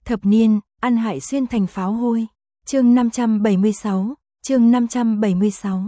Thập niên, ăn hại xuyên thành pháo hôi. Chương 576, chương 576.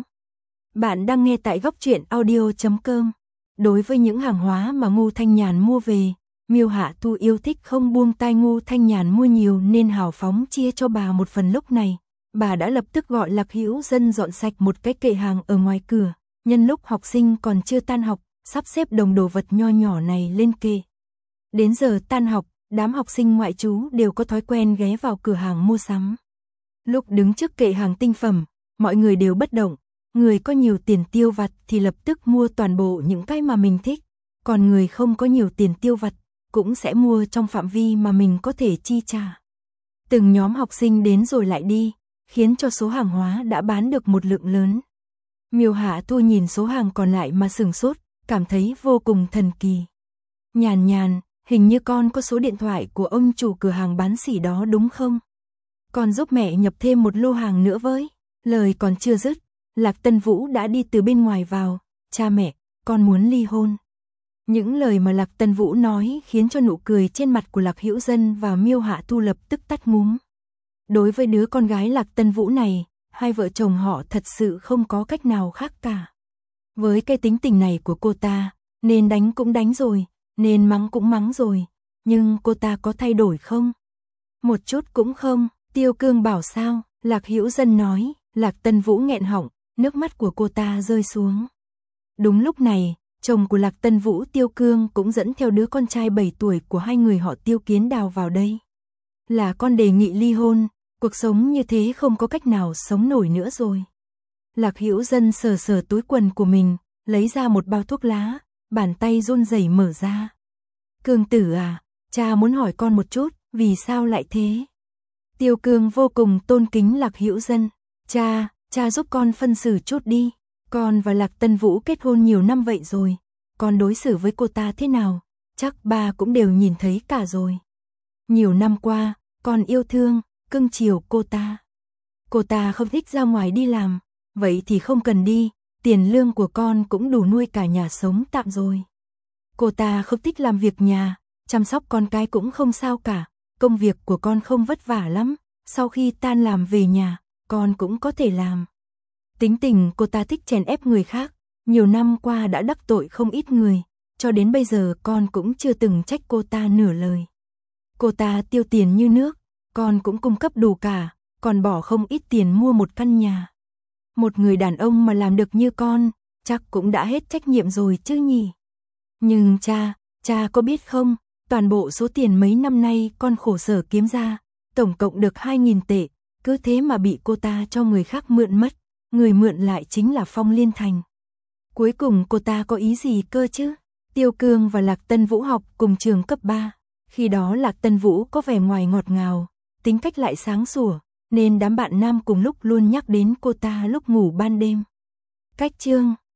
Bạn đang nghe tại goctruyện.audio.com. Đối với những hàng hóa mà Ngô Thanh Nhàn mua về, Miêu Hạ Thu yêu thích không buông tay. Ngô Thanh Nhàn mua nhiều nên hào phóng chia cho bà một phần. Lúc này, bà đã lập tức gọi Lạc Hữu Dân dọn sạch một cái kệ hàng ở ngoài cửa, nhân lúc học sinh còn chưa tan học, sắp xếp đồng đồ vật nho nhỏ này lên kệ. Đến giờ tan học, đám học sinh ngoại trú đều có thói quen ghé vào cửa hàng mua sắm. Lúc đứng trước kệ hàng tinh phẩm, mọi người đều bất động, người có nhiều tiền tiêu vặt thì lập tức mua toàn bộ những cái mà mình thích, còn người không có nhiều tiền tiêu vặt cũng sẽ mua trong phạm vi mà mình có thể chi trả. Từng nhóm học sinh đến rồi lại đi, khiến cho số hàng hóa đã bán được một lượng lớn. Miêu Hạ Thu nhìn số hàng còn lại mà sửng sốt, cảm thấy vô cùng thần kỳ. Nhàn Nhàn, hình như con có số điện thoại của ông chủ cửa hàng bán sỉ đó đúng không? Con giúp mẹ nhập thêm một lô hàng nữa với. Lời còn chưa dứt, Lạc Tân Vũ đã đi từ bên ngoài vào. Cha mẹ, con muốn ly hôn. Những lời mà Lạc Tân Vũ nói khiến cho nụ cười trên mặt của Lạc Hữu Dân và Miêu Hạ Thu lập tức tắt ngúm. Đối với đứa con gái Lạc Tân Vũ này, hai vợ chồng họ thật sự không có cách nào khác cả. Với cái tính tình này của cô ta, nên đánh cũng đánh rồi, nên mắng cũng mắng rồi, nhưng cô ta có thay đổi không? Một chút cũng không. Tiêu Cương bảo sao? Lạc Hữu Dân nói. Lạc Tân Vũ nghẹn họng, nước mắt của cô ta rơi xuống. Đúng lúc này, chồng của Lạc Tân Vũ Tiêu Cương cũng dẫn theo đứa con trai 7 tuổi của hai người họ Tiêu Kiến Đào vào đây. Là con đề nghị ly hôn, cuộc sống như thế không có cách nào sống nổi nữa rồi. Lạc Hữu Dân sờ sờ túi quần của mình, lấy ra một bao thuốc lá, bàn tay run rẩy mở ra. Cương tử à, cha muốn hỏi con một chút, vì sao lại thế? Tiêu Cương vô cùng tôn kính Lạc Hữu Dân. Cha giúp con phân xử chút đi. Con và Lạc Tân Vũ kết hôn nhiều năm vậy rồi, con đối xử với cô ta thế nào, chắc ba cũng đều nhìn thấy cả rồi. Nhiều năm qua, con yêu thương, cưng chiều cô ta. Cô ta không thích ra ngoài đi làm, vậy thì không cần đi, tiền lương của con cũng đủ nuôi cả nhà sống tạm rồi. Cô ta không thích làm việc nhà, chăm sóc con cái cũng không sao cả, công việc của con không vất vả lắm, sau khi tan làm về nhà, con cũng có thể làm. Tính tình cô ta thích chèn ép người khác, nhiều năm qua đã đắc tội không ít người, cho đến bây giờ con cũng chưa từng trách cô ta nửa lời. Cô ta tiêu tiền như nước, con cũng cung cấp đủ cả, còn bỏ không ít tiền mua một căn nhà. Một người đàn ông mà làm được như con, chắc cũng đã hết trách nhiệm rồi chứ nhỉ. Nhưng cha có biết không, toàn bộ số tiền mấy năm nay con khổ sở kiếm ra, tổng cộng được 2.000 tệ, cứ thế mà bị cô ta cho người khác mượn mất, người mượn lại chính là Phong Liên Thành. Cuối cùng cô ta có ý gì cơ chứ? Tiêu Cương và Lạc Tân Vũ học cùng trường cấp 3, khi đó Lạc Tân Vũ có vẻ ngoài ngọt ngào, tính cách lại sáng sủa, nên đám bạn nam cùng lúc luôn nhắc đến cô ta lúc ngủ ban đêm. Cách chương